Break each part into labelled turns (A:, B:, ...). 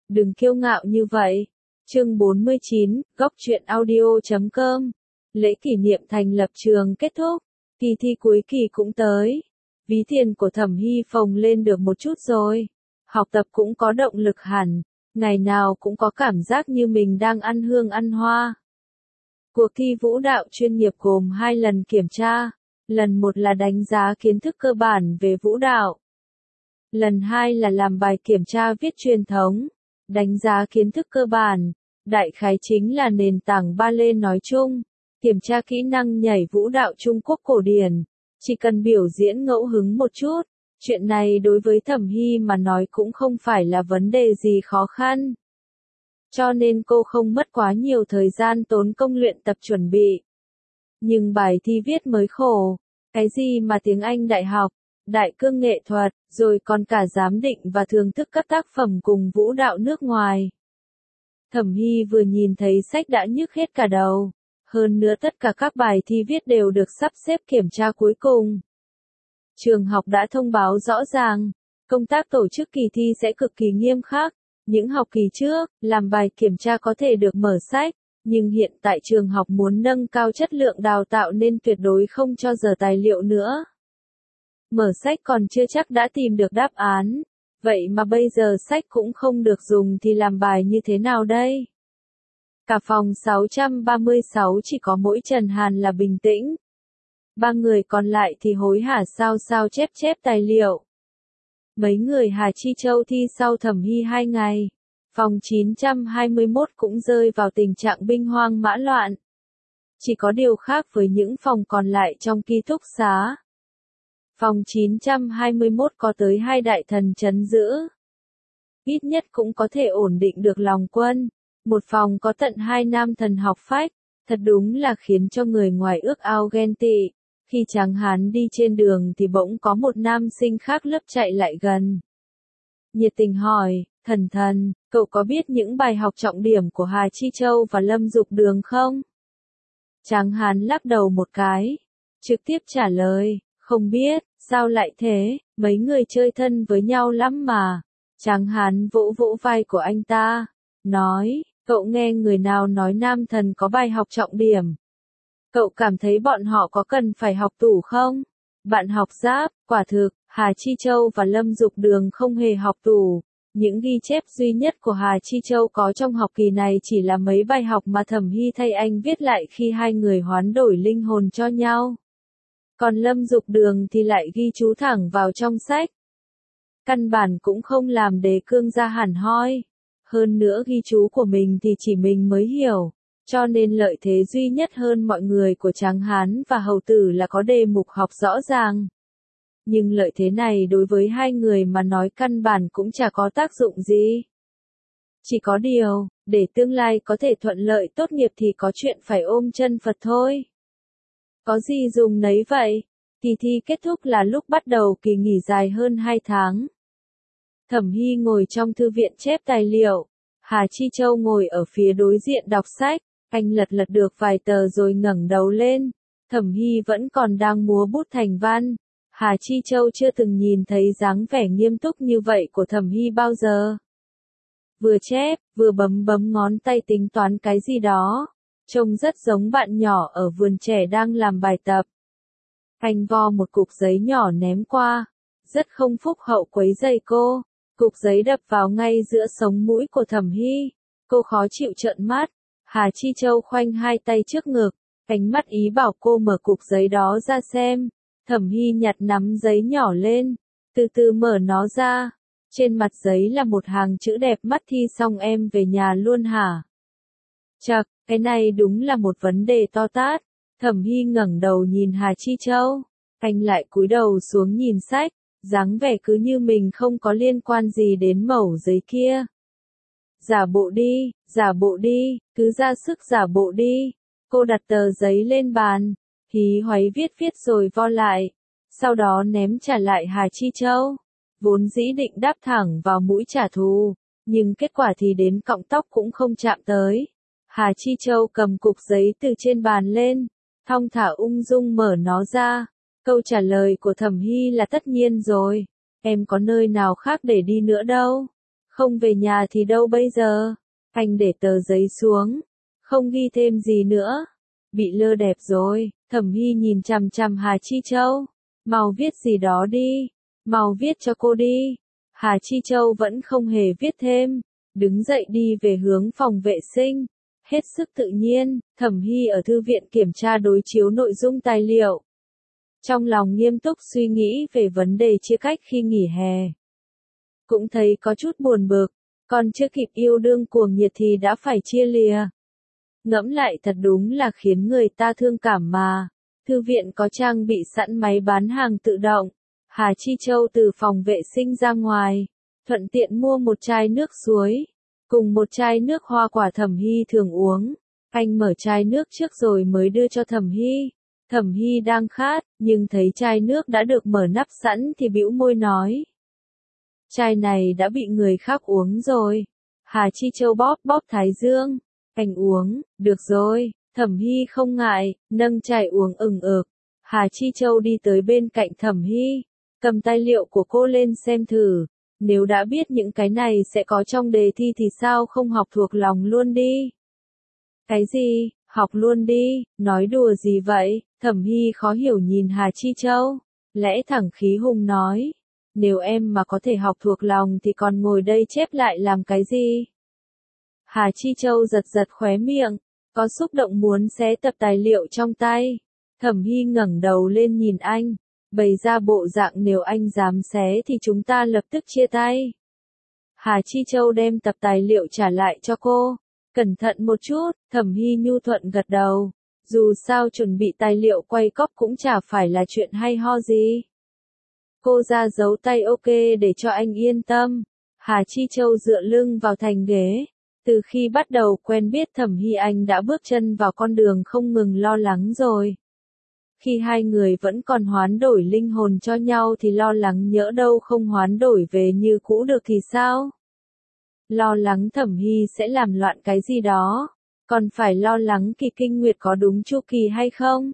A: Đừng kiêu ngạo như vậy. Chương 49, góc truyện audio.com. Lễ kỷ niệm thành lập trường kết thúc, kỳ thi cuối kỳ cũng tới. Ví tiền của Thẩm Hy phồng lên được một chút rồi. Học tập cũng có động lực hẳn, ngày nào cũng có cảm giác như mình đang ăn hương ăn hoa. Cuộc thi vũ đạo chuyên nghiệp gồm 2 lần kiểm tra. Lần 1 là đánh giá kiến thức cơ bản về vũ đạo. Lần 2 là làm bài kiểm tra viết truyền thống. Đánh giá kiến thức cơ bản, đại khái chính là nền tảng ballet nói chung. Kiểm tra kỹ năng nhảy vũ đạo Trung Quốc cổ điển. Chỉ cần biểu diễn ngẫu hứng một chút, chuyện này đối với Thẩm Hy mà nói cũng không phải là vấn đề gì khó khăn. Cho nên cô không mất quá nhiều thời gian tốn công luyện tập chuẩn bị. Nhưng bài thi viết mới khổ, cái gì mà tiếng Anh đại học, đại cương nghệ thuật, rồi còn cả giám định và thưởng thức các tác phẩm cùng vũ đạo nước ngoài. Thẩm Hy vừa nhìn thấy sách đã nhức hết cả đầu. Hơn nữa tất cả các bài thi viết đều được sắp xếp kiểm tra cuối cùng. Trường học đã thông báo rõ ràng, công tác tổ chức kỳ thi sẽ cực kỳ nghiêm khắc. Những học kỳ trước, làm bài kiểm tra có thể được mở sách, nhưng hiện tại trường học muốn nâng cao chất lượng đào tạo nên tuyệt đối không cho dở tài liệu nữa. Mở sách còn chưa chắc đã tìm được đáp án, vậy mà bây giờ sách cũng không được dùng thì làm bài như thế nào đây? Cả phòng 636 chỉ có mỗi Trần Hàn là bình tĩnh. 3 người còn lại thì hối hả sao chép tài liệu. Mấy người Hà Chi Châu thi sau Thẩm Hy 2 ngày. Phòng 921 cũng rơi vào tình trạng binh hoang mã loạn. Chỉ có điều khác với những phòng còn lại trong ký túc xá. Phòng 921 có tới 2 đại thần trấn giữ. Ít nhất cũng có thể ổn định được lòng quân. Một phòng có tận 2 nam thần học phách, thật đúng là khiến cho người ngoài ước ao ghen tị. Khi Tráng Hán đi trên đường thì bỗng có một nam sinh khác lớp chạy lại gần. Nhiệt tình hỏi, thần, cậu có biết những bài học trọng điểm của Hà Chi Châu và Lâm Dục Đường không? Tráng Hán lắc đầu một cái, trực tiếp trả lời, không biết, sao lại thế, mấy người chơi thân với nhau lắm mà. Tráng Hán vỗ vỗ vai của anh ta, nói, cậu nghe người nào nói nam thần có bài học trọng điểm? Cậu cảm thấy bọn họ có cần phải học tủ không? Bạn học giáp, quả thực, Hà Chi Châu và Lâm Dục Đường không hề học tủ. Những ghi chép duy nhất của Hà Chi Châu có trong học kỳ này chỉ là mấy bài học mà Thẩm Hy thay anh viết lại khi hai người hoán đổi linh hồn cho nhau. Còn Lâm Dục Đường thì lại ghi chú thẳng vào trong sách. Căn bản cũng không làm đề cương ra hẳn hoi. Hơn nữa ghi chú của mình thì chỉ mình mới hiểu. Cho nên lợi thế duy nhất hơn mọi người của Tráng Hán và Hầu Tử là có đề mục học rõ ràng. Nhưng lợi thế này đối với hai người mà nói căn bản cũng chả có tác dụng gì. Chỉ có điều, để tương lai có thể thuận lợi tốt nghiệp thì có chuyện phải ôm chân Phật thôi. Có gì dùng nấy vậy? Kỳ thi kết thúc là lúc bắt đầu kỳ nghỉ dài hơn 2 tháng. Thẩm Hy ngồi trong thư viện chép tài liệu. Hà Chi Châu ngồi ở phía đối diện đọc sách. Anh lật được vài tờ rồi ngẩng đầu lên. Thẩm Hy vẫn còn đang múa bút thành văn. Hà Chi Châu chưa từng nhìn thấy dáng vẻ nghiêm túc như vậy của Thẩm Hy bao giờ. Vừa chép, vừa bấm ngón tay tính toán cái gì đó. Trông rất giống bạn nhỏ ở vườn trẻ đang làm bài tập. Anh vo một cục giấy nhỏ ném qua. Rất không phúc hậu quấy rầy cô. Cục giấy đập vào ngay giữa sống mũi của Thẩm Hy. Cô khó chịu trợn mắt. Hà Chi Châu khoanh hai tay trước ngực, ánh mắt ý bảo cô mở cục giấy đó ra xem. Thẩm Hy nhặt nắm giấy nhỏ lên, từ từ mở nó ra. Trên mặt giấy là một hàng chữ đẹp mắt: thi xong em về nhà luôn hả? Chậc, cái này đúng là một vấn đề to tát. Thẩm Hy ngẩng đầu nhìn Hà Chi Châu, anh lại cúi đầu xuống nhìn sách, dáng vẻ cứ như mình không có liên quan gì đến mẩu giấy kia. Giả bộ đi, cứ ra sức giả bộ đi. Cô đặt tờ giấy lên bàn, hí hoáy viết rồi vo lại, sau đó ném trả lại Hà Chi Châu. Vốn dĩ định đáp thẳng vào mũi trả thù, nhưng kết quả thì đến cọng tóc cũng không chạm tới. Hà Chi Châu cầm cục giấy từ trên bàn lên, thong thả ung dung mở nó ra. Câu trả lời của Thẩm Hy là tất nhiên rồi, em có nơi nào khác để đi nữa đâu. Không về nhà thì đâu bây giờ? Anh để tờ giấy xuống. Không ghi thêm gì nữa. Bị lơ đẹp rồi. Thẩm Hy nhìn chằm chằm Hà Chi Châu. Mau viết gì đó đi. Mau viết cho cô đi. Hà Chi Châu vẫn không hề viết thêm. Đứng dậy đi về hướng phòng vệ sinh. Hết sức tự nhiên, Thẩm Hy ở thư viện kiểm tra đối chiếu nội dung tài liệu. Trong lòng nghiêm túc suy nghĩ về vấn đề chia cách khi nghỉ hè. Cũng thấy có chút buồn bực, còn chưa kịp yêu đương cuồng nhiệt thì đã phải chia lìa. Ngẫm lại thật đúng là khiến người ta thương cảm mà. Thư viện có trang bị sẵn máy bán hàng tự động. Hà Chi Châu từ phòng vệ sinh ra ngoài, thuận tiện mua một chai nước suối, cùng một chai nước hoa quả Thẩm Hy thường uống. Anh mở chai nước trước rồi mới đưa cho Thẩm Hy. Thẩm Hy đang khát, nhưng thấy chai nước đã được mở nắp sẵn thì bĩu môi nói. Chai này đã bị người khác uống rồi. Hà Chi Châu bóp bóp thái dương. Anh uống, được rồi. Thẩm Hy không ngại, nâng chai uống ừng ực. Hà Chi Châu đi tới bên cạnh Thẩm Hy, cầm tài liệu của cô lên xem thử. Nếu đã biết những cái này sẽ có trong đề thi thì sao không học thuộc lòng luôn đi? Cái gì? Học luôn đi, nói đùa gì vậy? Thẩm Hy khó hiểu nhìn Hà Chi Châu. Lẽ thẳng khí hùng nói. Nếu em mà có thể học thuộc lòng thì còn ngồi đây chép lại làm cái gì? Hà Chi Châu giật giật khóe miệng, có xúc động muốn xé tập tài liệu trong tay. Thẩm Hy ngẩng đầu lên nhìn anh, bày ra bộ dạng nếu anh dám xé thì chúng ta lập tức chia tay. Hà Chi Châu đem tập tài liệu trả lại cho cô. Cẩn thận một chút, Thẩm Hy nhu thuận gật đầu. Dù sao chuẩn bị tài liệu quay cóp cũng chả phải là chuyện hay ho gì. Cô ra dấu tay ok để cho anh yên tâm. Hà Chi Châu dựa lưng vào thành ghế. Từ khi bắt đầu quen biết Thẩm Hy anh đã bước chân vào con đường không ngừng lo lắng rồi. Khi hai người vẫn còn hoán đổi linh hồn cho nhau thì lo lắng nhỡ đâu không hoán đổi về như cũ được thì sao? Lo lắng Thẩm Hy sẽ làm loạn cái gì đó, còn phải lo lắng kỳ kinh nguyệt có đúng chu kỳ hay không?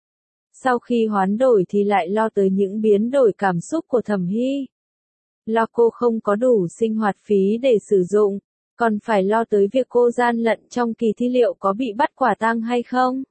A: Sau khi hoán đổi thì lại lo tới những biến đổi cảm xúc của Thẩm Hy. Lo cô không có đủ sinh hoạt phí để sử dụng, còn phải lo tới việc cô gian lận trong kỳ thi liệu có bị bắt quả tang hay không?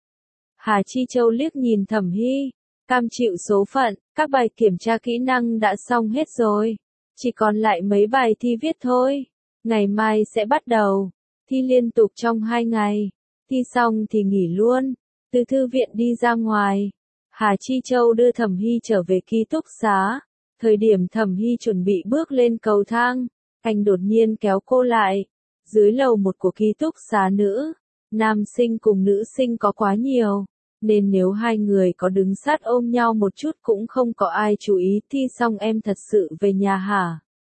A: Hà Chi Châu liếc nhìn Thẩm Hy, cam chịu số phận, các bài kiểm tra kỹ năng đã xong hết rồi. Chỉ còn lại mấy bài thi viết thôi. Ngày mai sẽ bắt đầu. Thi liên tục trong 2 ngày. Thi xong thì nghỉ luôn. Từ thư viện đi ra ngoài. Hà Chi Châu đưa Thẩm Hy trở về ký túc xá. Thời điểm Thẩm Hy chuẩn bị bước lên cầu thang, anh đột nhiên kéo cô lại. Dưới lầu một của ký túc xá nữ, nam sinh cùng nữ sinh có quá nhiều, nên nếu hai người có đứng sát ôm nhau một chút cũng không có ai chú ý. Thi xong em thật sự về nhà hả?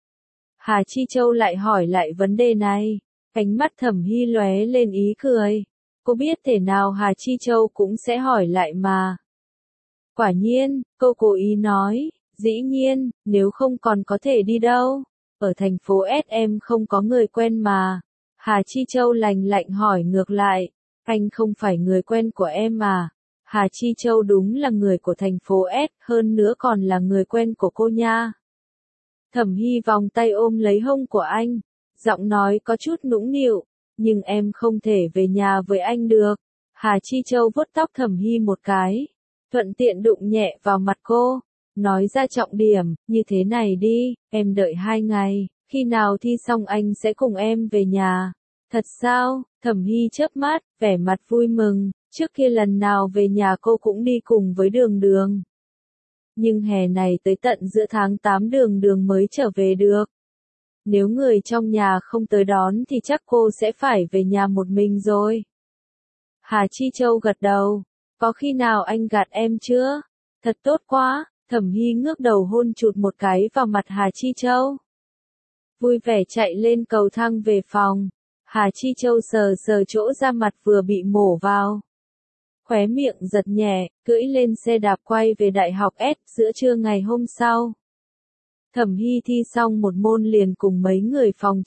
A: Hà Chi Châu lại hỏi lại vấn đề này. Ánh mắt Thẩm Hy lóe lên ý cười. Cô biết thể nào Hà Chi Châu cũng sẽ hỏi lại mà. Quả nhiên, cô cố ý nói, dĩ nhiên, nếu không còn có thể đi đâu. Ở thành phố S em không có người quen mà. Hà Chi Châu lạnh lạnh hỏi ngược lại, anh không phải người quen của em mà. Hà Chi Châu đúng là người của thành phố S, hơn nữa còn là người quen của cô nha. Thẩm Hy vòng tay ôm lấy hông của anh, giọng nói có chút nũng nịu, nhưng em không thể về nhà với anh được. Hà Chi Châu vuốt tóc Thẩm Hy một cái, thuận tiện đụng nhẹ vào mặt cô, nói ra trọng điểm, như thế này đi, em đợi 2 ngày, khi nào thi xong anh sẽ cùng em về nhà. Thật sao? Thẩm Hy chớp mắt, vẻ mặt vui mừng, trước kia lần nào về nhà cô cũng đi cùng với Đường Đường. Nhưng hè này tới tận giữa tháng 8 Đường Đường mới trở về được. Nếu người trong nhà không tới đón thì chắc cô sẽ phải về nhà một mình rồi. Hà Chi Châu gật đầu, có khi nào anh gạt em chưa? Thật tốt quá. Thẩm Hy ngước đầu hôn chụt một cái vào mặt Hà Chi Châu. Vui vẻ chạy lên cầu thang về phòng. Hà Chi Châu sờ sờ chỗ da mặt vừa bị mổ vào. Khóe miệng giật nhẹ, cưỡi lên xe đạp quay về đại học S giữa trưa ngày hôm sau. Thẩm Hy thi xong một môn liền cùng mấy người phòng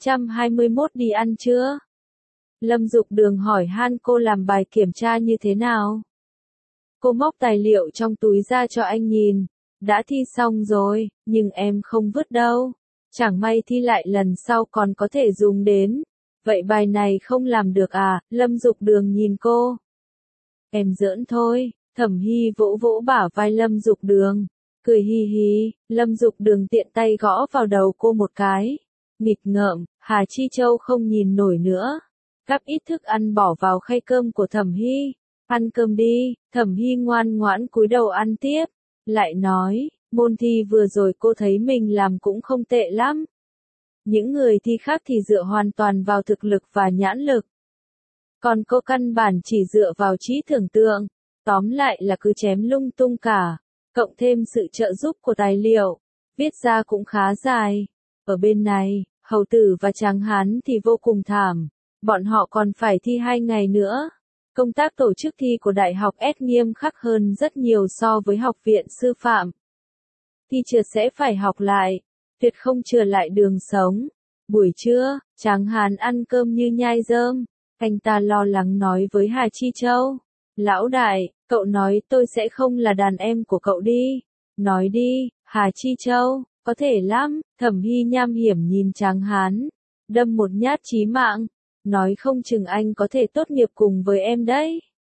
A: 921 đi ăn trưa. Lâm Dục Đường hỏi han cô làm bài kiểm tra như thế nào. Cô móc tài liệu trong túi ra cho anh nhìn. Đã thi xong rồi, nhưng em không vứt đâu. Chẳng may thi lại lần sau còn có thể dùng đến. Vậy bài này không làm được à? Lâm Dục Đường nhìn cô. Em giỡn thôi. Thẩm Hy vỗ vỗ bả vai Lâm Dục Đường. Cười hi hi, Lâm Dục Đường tiện tay gõ vào đầu cô một cái. Nghịch ngợm, Hà Chi Châu không nhìn nổi nữa. Gắp ít thức ăn bỏ vào khay cơm của Thẩm Hy. Ăn cơm đi. Thẩm Hy ngoan ngoãn cúi đầu ăn tiếp. Lại nói, môn thi vừa rồi cô thấy mình làm cũng không tệ lắm. Những người thi khác thì dựa hoàn toàn vào thực lực và nhãn lực. Còn cô căn bản chỉ dựa vào trí tưởng tượng. Tóm lại là cứ chém lung tung cả. Cộng thêm sự trợ giúp của tài liệu. Viết ra cũng khá dài. Ở bên này, Hầu Tử và Tráng Hán thì vô cùng thảm. Bọn họ còn phải thi 2 ngày nữa. Công tác tổ chức thi của Đại học S nghiêm khắc hơn rất nhiều so với học viện sư phạm. Thi trượt sẽ phải học lại. Tuyệt không trượt lại đường sống. Buổi trưa, Tráng Hán ăn cơm như nhai rơm. Anh ta lo lắng nói với Hà Chi Châu. Lão đại, cậu nói tôi sẽ không là đàn em của cậu đi. Nói đi, Hà Chi Châu, có thể lắm. Thẩm Hy nham hiểm nhìn Tráng Hán. Đâm một nhát chí mạng. Nói không chừng anh có thể tốt nghiệp cùng với em đấy.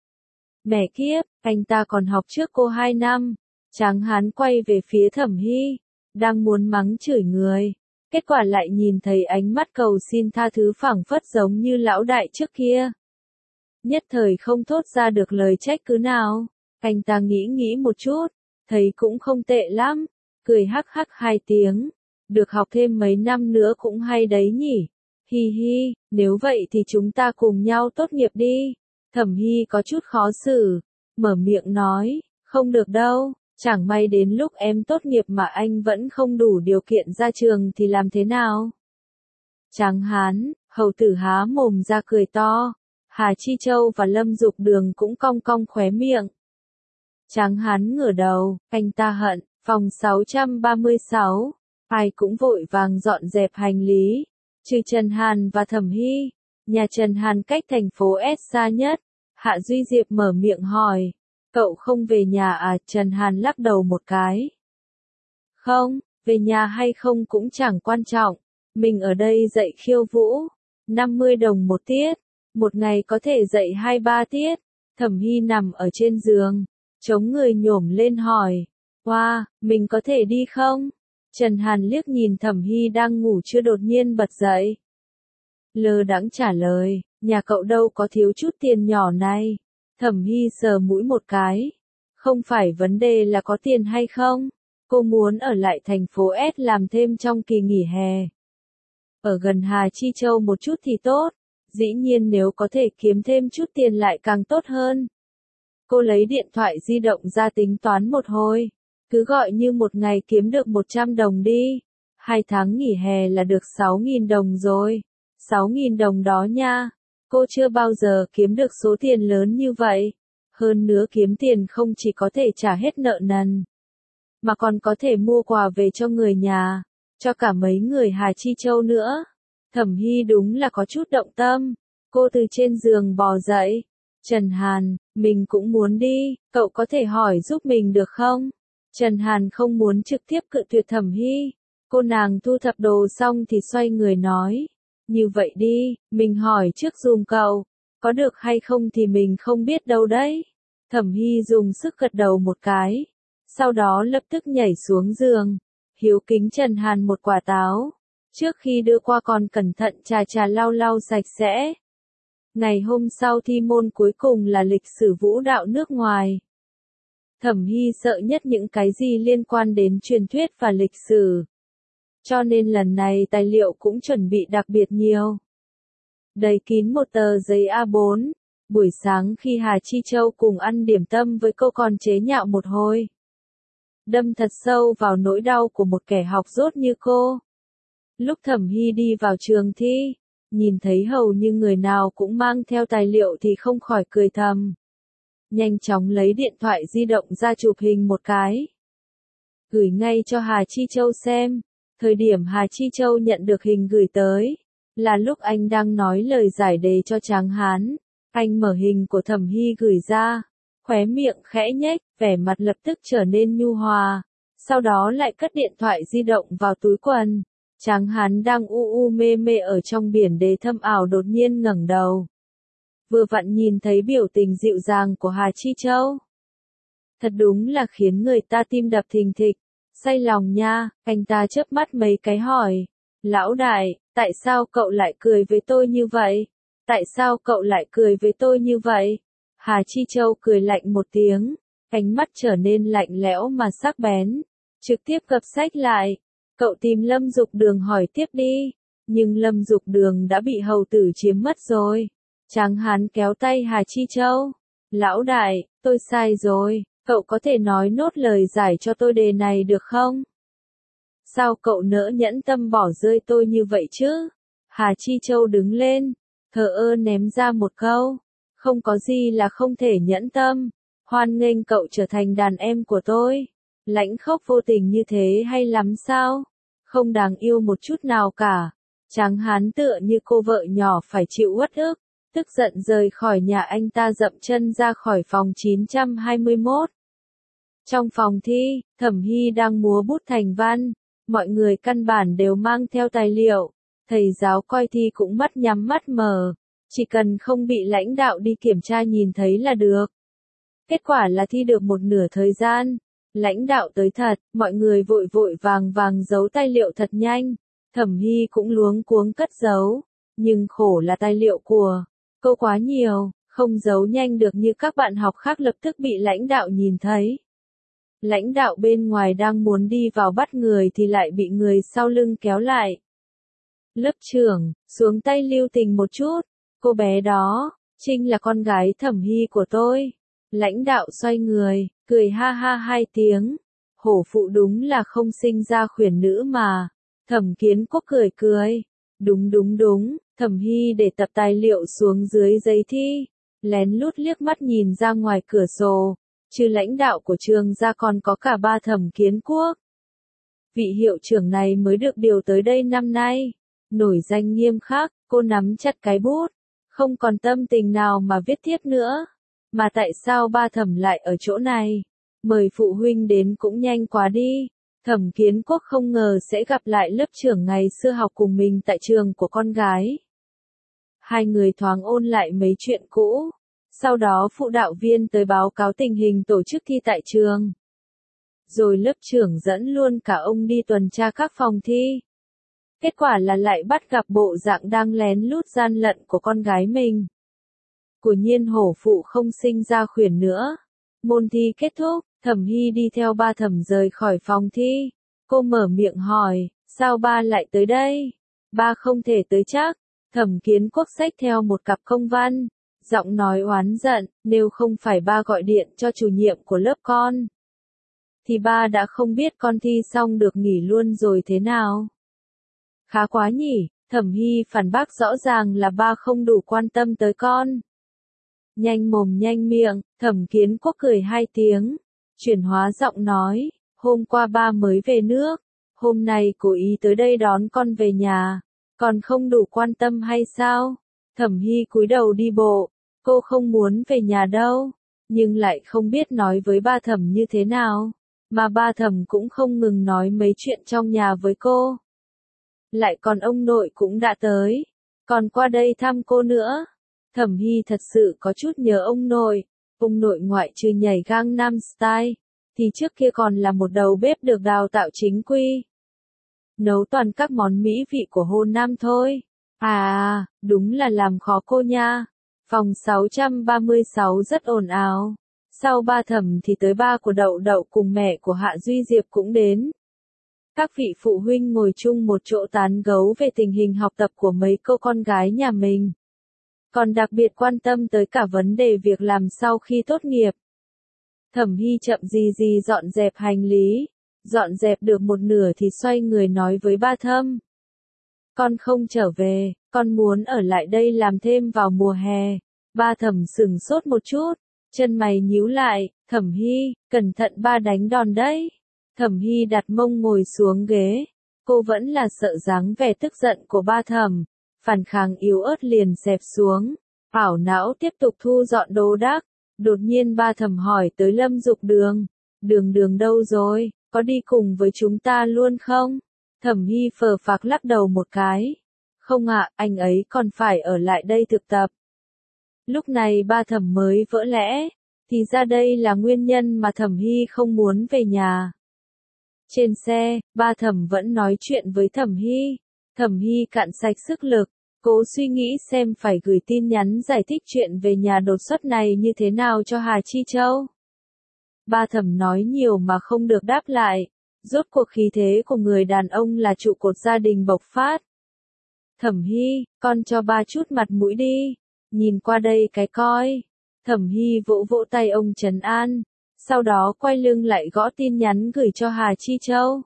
A: Mẹ kiếp, anh ta còn học trước cô 2 năm. Tráng Hán quay về phía Thẩm Hy. Đang muốn mắng chửi người. Kết quả lại nhìn thấy ánh mắt cầu xin tha thứ phảng phất giống như lão đại trước kia. Nhất thời không thốt ra được lời trách cứ nào. Anh ta nghĩ một chút. Thấy cũng không tệ lắm. Cười hắc hắc 2 tiếng. Được học thêm mấy năm nữa cũng hay đấy nhỉ. Hi hi, nếu vậy thì chúng ta cùng nhau tốt nghiệp đi. Thẩm Hy có chút khó xử. Mở miệng nói, không được đâu. Chẳng may đến lúc em tốt nghiệp mà anh vẫn không đủ điều kiện ra trường thì làm thế nào? Tráng Hán, Hầu Tử há mồm ra cười to. Hà Chi Châu và Lâm Dục Đường cũng cong cong khóe miệng. Tráng Hán ngửa đầu, anh ta hận, phòng 636. Ai cũng vội vàng dọn dẹp hành lý. Trừ Trần Hàn và Thẩm Hy. Nhà Trần Hàn cách thành phố S xa nhất. Hạ Duy Diệp mở miệng hỏi. Cậu không về nhà à? Trần Hàn lắc đầu một cái. Không, về nhà hay không cũng chẳng quan trọng. Mình ở đây dạy khiêu vũ. 50 đồng một tiết. Một ngày có thể dạy 2-3 tiết. Thẩm Hy nằm ở trên giường. Chống người nhổm lên hỏi. Wow, mình có thể đi không? Trần Hàn liếc nhìn Thẩm Hy đang ngủ chưa đột nhiên bật dậy. Lơ đãng trả lời, nhà cậu đâu có thiếu chút tiền nhỏ này. Thẩm Hy sờ mũi một cái. Không phải vấn đề là có tiền hay không. Cô muốn ở lại thành phố S làm thêm trong kỳ nghỉ hè. Ở gần Hà Chi Châu một chút thì tốt. Dĩ nhiên nếu có thể kiếm thêm chút tiền lại càng tốt hơn. Cô lấy điện thoại di động ra tính toán một hồi. Cứ gọi như một ngày kiếm được 100 đồng đi. 2 tháng nghỉ hè là được 6.000 đồng rồi. 6.000 đồng đó nha. Cô chưa bao giờ kiếm được số tiền lớn như vậy. Hơn nữa kiếm tiền không chỉ có thể trả hết nợ nần. Mà còn có thể mua quà về cho người nhà. Cho cả mấy người Hà Chi Châu nữa. Thẩm Hy đúng là có chút động tâm. Cô từ trên giường bò dậy. Trần Hàn, mình cũng muốn đi. Cậu có thể hỏi giúp mình được không? Trần Hàn không muốn trực tiếp cự tuyệt Thẩm Hy. Cô nàng thu thập đồ xong thì xoay người nói. Như vậy đi, mình hỏi trước dùm cậu. Có được hay không thì mình không biết đâu đấy. Thẩm Hy dùng sức gật đầu một cái. Sau đó lập tức nhảy xuống giường. Hiếu kính Trần Hàn một quả táo. Trước khi đưa qua còn cẩn thận chà lau lau sạch sẽ. Ngày hôm sau thi môn cuối cùng là lịch sử vũ đạo nước ngoài. Thẩm Hy sợ nhất những cái gì liên quan đến truyền thuyết và lịch sử. Cho nên lần này tài liệu cũng chuẩn bị đặc biệt nhiều. Đầy kín một tờ giấy A4. Buổi sáng khi Hà Chi Châu cùng ăn điểm tâm với cô còn chế nhạo một hồi. Đâm thật sâu vào nỗi đau của một kẻ học dốt như cô. Lúc Thẩm Hy đi vào trường thi, nhìn thấy hầu như người nào cũng mang theo tài liệu thì không khỏi cười thầm. Nhanh chóng lấy điện thoại di động ra chụp hình một cái. Gửi ngay cho Hà Chi Châu xem. Thời điểm Hà Chi Châu nhận được hình gửi tới, là lúc anh đang nói lời giải đề cho Tráng Hán. Anh mở hình của Thẩm Hy gửi ra, khóe miệng khẽ nhếch, vẻ mặt lập tức trở nên nhu hòa. Sau đó lại cất điện thoại di động vào túi quần. Tráng hán đang u u mê mê ở trong biển đế thâm ảo đột nhiên ngẩng đầu. Vừa vặn nhìn thấy biểu tình dịu dàng của Hà Chi Châu. Thật đúng là khiến người ta tim đập thình thịch, say lòng nha, anh ta chớp mắt mấy cái hỏi. Lão đại, tại sao cậu lại cười với tôi như vậy? Tại sao cậu lại cười với tôi như vậy? Hà Chi Châu cười lạnh một tiếng, ánh mắt trở nên lạnh lẽo mà sắc bén, trực tiếp gập sách lại. Cậu tìm Lâm Dục Đường hỏi tiếp đi, nhưng Lâm Dục Đường đã bị hầu tử chiếm mất rồi. Tráng hán kéo tay Hà Chi Châu. Lão đại, tôi sai rồi, cậu có thể nói nốt lời giải cho tôi đề này được không? Sao cậu nỡ nhẫn tâm bỏ rơi tôi như vậy chứ? Hà Chi Châu đứng lên, thờ ơ ném ra một câu. Không có gì là không thể nhẫn tâm. Hoan nghênh cậu trở thành đàn em của tôi. Lãnh khốc vô tình như thế hay lắm sao? Không đáng yêu một chút nào cả. Tráng hán tựa như cô vợ nhỏ phải chịu uất ức. Tức giận rời khỏi nhà anh ta dậm chân ra khỏi phòng 921. Trong phòng thi, Thẩm Hy đang múa bút thành văn. Mọi người căn bản đều mang theo tài liệu. Thầy giáo coi thi cũng mắt nhắm mắt mở. Chỉ cần không bị lãnh đạo đi kiểm tra nhìn thấy là được. Kết quả là thi được một nửa thời gian. Lãnh đạo tới thật, mọi người vội vội vàng vàng giấu tài liệu thật nhanh. Thẩm Hy cũng luống cuống cất giấu. Nhưng khổ là tài liệu của cô quá nhiều, không giấu nhanh được như các bạn học khác lập tức bị lãnh đạo nhìn thấy. Lãnh đạo bên ngoài đang muốn đi vào bắt người thì lại bị người sau lưng kéo lại. Lớp trưởng, xuống tay lưu tình một chút. Cô bé đó, Trinh là con gái Thẩm Hy của tôi. Lãnh đạo xoay người, cười ha ha hai tiếng. Hổ phụ đúng là không sinh ra khuyển nữ mà. Thẩm Kiến Quốc cười cười. Đúng đúng đúng, Thẩm Hy để tập tài liệu xuống dưới giấy thi. Lén lút liếc mắt nhìn ra ngoài cửa sổ. Trừ lãnh đạo của trường ra còn có cả ba Thẩm Kiến Quốc. Vị hiệu trưởng này mới được điều tới đây năm nay. Nổi danh nghiêm khắc, cô nắm chặt cái bút. Không còn tâm tình nào mà viết tiếp nữa. Mà tại sao ba Thẩm lại ở chỗ này? Mời phụ huynh đến cũng nhanh quá đi. Thẩm Kiến Quốc không ngờ sẽ gặp lại lớp trưởng ngày xưa học cùng mình tại trường của con gái. Hai người thoáng ôn lại mấy chuyện cũ. Sau đó phụ đạo viên tới báo cáo tình hình tổ chức thi tại trường. Rồi lớp trưởng dẫn luôn cả ông đi tuần tra các phòng thi. Kết quả là lại bắt gặp bộ dạng đang lén lút gian lận của con gái mình. Của nhiên hổ phụ không sinh ra khuyển nữa. Môn thi kết thúc, Thẩm Hy đi theo ba Thẩm rời khỏi phòng thi. Cô mở miệng hỏi, sao ba lại tới đây? Ba không thể tới chắc. Thẩm Kiến Quốc xách theo một cặp công văn. Giọng nói oán giận, nếu không phải ba gọi điện cho chủ nhiệm của lớp con. Thì ba đã không biết con thi xong được nghỉ luôn rồi thế nào. Khá quá nhỉ, Thẩm Hy phản bác rõ ràng là ba không đủ quan tâm tới con. Nhanh mồm nhanh miệng, Thẩm Kiến Quốc cười hai tiếng. Chuyển hóa giọng nói, hôm qua ba mới về nước. Hôm nay cố ý tới đây đón con về nhà. Còn không đủ quan tâm hay sao? Thẩm Hy cúi đầu đi bộ. Cô không muốn về nhà đâu. Nhưng lại không biết nói với ba Thẩm như thế nào. Mà ba Thẩm cũng không ngừng nói mấy chuyện trong nhà với cô. Lại còn ông nội cũng đã tới. Còn qua đây thăm cô nữa. Thẩm Hy thật sự có chút nhớ ông nội. Ông nội ngoại trừ nhảy Gangnam Style, thì trước kia còn là một đầu bếp được đào tạo chính quy. Nấu toàn các món mỹ vị của Hồ Nam thôi. À, đúng là làm khó cô nha. Phòng 636 rất ồn ào. Sau ba Thẩm thì tới ba của Đậu Đậu cùng mẹ của Hạ Duy Diệp cũng đến. Các vị phụ huynh ngồi chung một chỗ tán gẫu về tình hình học tập của mấy cô con gái nhà mình. Còn đặc biệt quan tâm tới cả vấn đề việc làm sau khi tốt nghiệp. Thẩm Hy chậm gì gì dọn dẹp hành lý. Dọn dẹp được một nửa thì xoay người nói với ba Thâm. Con không trở về, con muốn ở lại đây làm thêm vào mùa hè. Ba Thẩm sửng sốt một chút, chân mày nhíu lại. Thẩm Hy, cẩn thận ba đánh đòn đấy. Thẩm Hy đặt mông ngồi xuống ghế. Cô vẫn là sợ dáng vẻ tức giận của ba Thẩm. Phản kháng yếu ớt liền xẹp xuống. Ảo não tiếp tục thu dọn đồ đạc. Đột nhiên ba Thẩm hỏi tới Lâm Dục Đường. Đường đâu rồi, có đi cùng với chúng ta luôn không? Thẩm Hy phờ phạc lắc đầu một cái. Không ạ, anh ấy còn phải ở lại đây thực tập. Lúc này ba Thẩm mới vỡ lẽ. Thì ra đây là nguyên nhân mà Thẩm Hy không muốn về nhà. Trên xe, ba Thẩm vẫn nói chuyện với Thẩm Hy. Thẩm Hy cạn sạch sức lực, cố suy nghĩ xem phải gửi tin nhắn giải thích chuyện về nhà đột xuất này như thế nào cho Hà Chi Châu. Ba Thẩm nói nhiều mà không được đáp lại, rốt cuộc khí thế của người đàn ông là trụ cột gia đình bộc phát. Thẩm Hy, con cho ba chút mặt mũi đi, nhìn qua đây cái coi. Thẩm Hy vỗ vỗ tay ông trấn an, sau đó quay lưng lại gõ tin nhắn gửi cho Hà Chi Châu.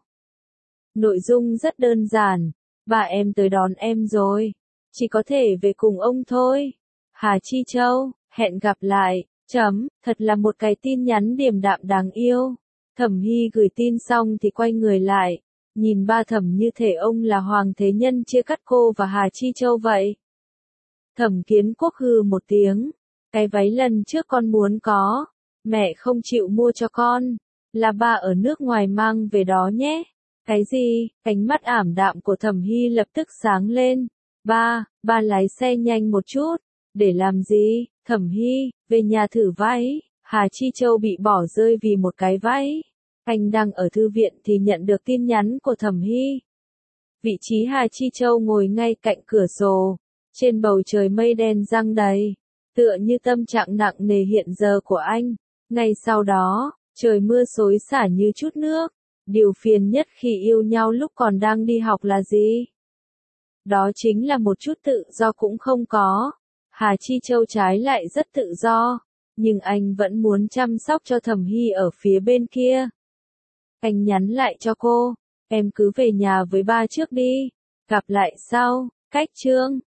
A: Nội dung rất đơn giản, ba em tới đón em rồi, chỉ có thể về cùng ông thôi. Hà Chi Châu, hẹn gặp lại, thật là một cái tin nhắn điềm đạm đáng yêu. Thẩm Hy gửi tin xong thì quay người lại, nhìn ba Thẩm như thể ông là hoàng thế nhân chia cắt cô và Hà Chi Châu vậy. Thẩm Kiến Quốc hừ một tiếng, cái váy lần trước con muốn có, mẹ không chịu mua cho con, là ba ở nước ngoài mang về đó nhé. Cái gì? Ánh mắt ảm đạm của Thẩm Hy lập tức sáng lên. Ba lái xe nhanh một chút. Để làm gì? Thẩm Hy, về nhà thử váy. Hà Chi Châu bị bỏ rơi vì một cái váy. Anh đang ở thư viện thì nhận được tin nhắn của Thẩm Hy. Vị trí Hà Chi Châu ngồi ngay cạnh cửa sổ. Trên bầu trời mây đen giăng đầy. Tựa như tâm trạng nặng nề hiện giờ của anh. Ngay sau đó, trời mưa xối xả như chút nước. Điều phiền nhất khi yêu nhau lúc còn đang đi học là gì? Đó chính là một chút tự do cũng không có. Hà Chi Châu trái lại rất tự do, nhưng anh vẫn muốn chăm sóc cho Thẩm Hy ở phía bên kia. Anh nhắn lại cho cô, em cứ về nhà với ba trước đi, gặp lại sau. Cách chương